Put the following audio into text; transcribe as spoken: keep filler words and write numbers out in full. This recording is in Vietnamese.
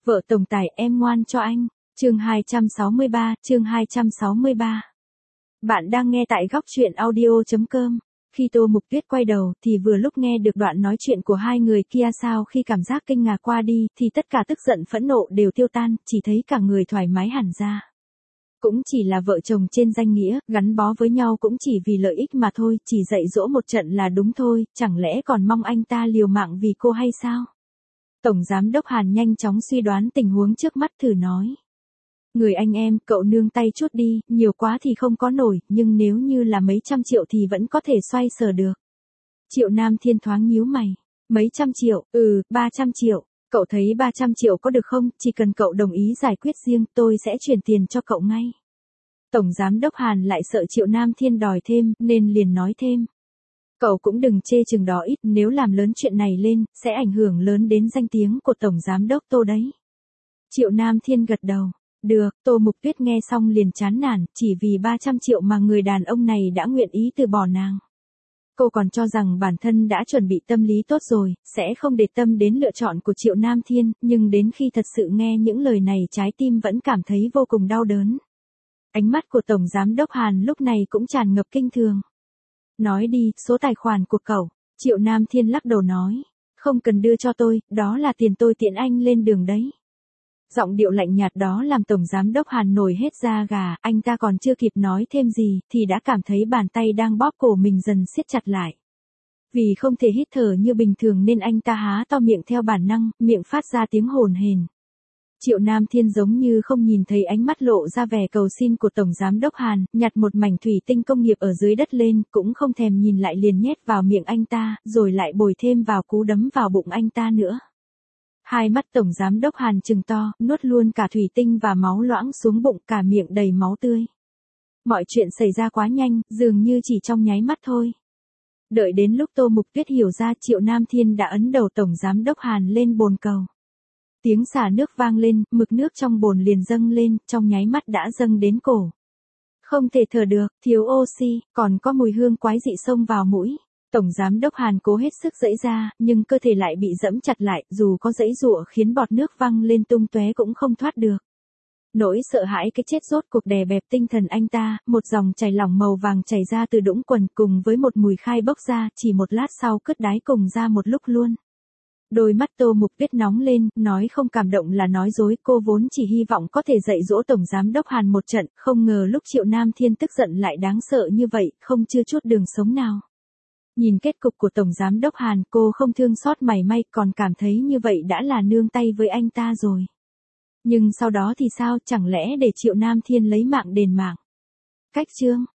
Vợ tổng tài em ngoan cho anh. Chương hai trăm sáu mươi ba, chương hai trăm sáu mươi ba. Bạn đang nghe tại góc truyện audio chấm com. Khi Tô Mục Tuyết quay đầu thì vừa lúc nghe được đoạn nói chuyện của hai người kia, sau khi cảm giác kinh ngạc qua đi thì tất cả tức giận phẫn nộ đều tiêu tan, chỉ thấy cả người thoải mái hẳn ra. Cũng chỉ là vợ chồng trên danh nghĩa, gắn bó với nhau cũng chỉ vì lợi ích mà thôi, chỉ dạy dỗ một trận là đúng thôi, chẳng lẽ còn mong anh ta liều mạng vì cô hay sao? Tổng Giám đốc Hàn nhanh chóng suy đoán tình huống trước mắt, thử nói. Người anh em, cậu nương tay chút đi, nhiều quá thì không có nổi, nhưng nếu như là mấy trăm triệu thì vẫn có thể xoay sở được. Triệu Nam Thiên thoáng nhíu mày. Mấy trăm triệu, ừ, ba trăm triệu. Cậu thấy ba trăm triệu có được không? Chỉ cần cậu đồng ý giải quyết riêng, tôi sẽ chuyển tiền cho cậu ngay. Tổng Giám đốc Hàn lại sợ Triệu Nam Thiên đòi thêm, nên liền nói thêm. Cậu cũng đừng chê chừng đó ít, nếu làm lớn chuyện này lên, sẽ ảnh hưởng lớn đến danh tiếng của Tổng Giám đốc Tô đấy. Triệu Nam Thiên gật đầu. Được, Tô Mục Tuyết nghe xong liền chán nản, chỉ vì ba trăm triệu mà người đàn ông này đã nguyện ý từ bỏ nàng. Cô còn cho rằng bản thân đã chuẩn bị tâm lý tốt rồi, sẽ không để tâm đến lựa chọn của Triệu Nam Thiên, nhưng đến khi thật sự nghe những lời này trái tim vẫn cảm thấy vô cùng đau đớn. Ánh mắt của Tổng Giám đốc Hàn lúc này cũng tràn ngập kinh thường. Nói đi, số tài khoản của cậu. Triệu Nam Thiên lắc đầu nói. Không cần đưa cho tôi, đó là tiền tôi tiện anh lên đường đấy. Giọng điệu lạnh nhạt đó làm Tổng Giám đốc Hàn nổi hết da gà, anh ta còn chưa kịp nói thêm gì, thì đã cảm thấy bàn tay đang bóp cổ mình dần siết chặt lại. Vì không thể hít thở như bình thường nên anh ta há to miệng theo bản năng, miệng phát ra tiếng hồn hển. Triệu Nam Thiên giống như không nhìn thấy ánh mắt lộ ra vẻ cầu xin của Tổng Giám đốc Hàn, nhặt một mảnh thủy tinh công nghiệp ở dưới đất lên, cũng không thèm nhìn lại liền nhét vào miệng anh ta, rồi lại bồi thêm vào cú đấm vào bụng anh ta nữa. Hai mắt Tổng Giám đốc Hàn trừng to, nuốt luôn cả thủy tinh và máu loãng xuống bụng, cả miệng đầy máu tươi. Mọi chuyện xảy ra quá nhanh, dường như chỉ trong nháy mắt thôi. Đợi đến lúc Tô Mục Tuyết hiểu ra, Triệu Nam Thiên đã ấn đầu Tổng Giám đốc Hàn lên bồn cầu. Tiếng xả nước vang lên, mực nước trong bồn liền dâng lên, trong nháy mắt đã dâng đến cổ. Không thể thở được, thiếu oxy, còn có mùi hương quái dị xông vào mũi. Tổng Giám đốc Hàn cố hết sức giãy ra, nhưng cơ thể lại bị giẫm chặt lại, dù có giãy giụa khiến bọt nước văng lên tung tóe cũng không thoát được. Nỗi sợ hãi cái chết rốt cuộc đè bẹp tinh thần anh ta, một dòng chảy lỏng màu vàng chảy ra từ đũng quần cùng với một mùi khai bốc ra, chỉ một lát sau cứt đáy cùng ra một lúc luôn. Đôi mắt Tô Mục Tuyết nóng lên, nói không cảm động là nói dối, cô vốn chỉ hy vọng có thể dạy dỗ Tổng Giám đốc Hàn một trận, không ngờ lúc Triệu Nam Thiên tức giận lại đáng sợ như vậy, không chưa chút đường sống nào. Nhìn kết cục của Tổng Giám đốc Hàn, cô không thương xót mảy may, còn cảm thấy như vậy đã là nương tay với anh ta rồi. Nhưng sau đó thì sao, chẳng lẽ để Triệu Nam Thiên lấy mạng đền mạng? Cách chương.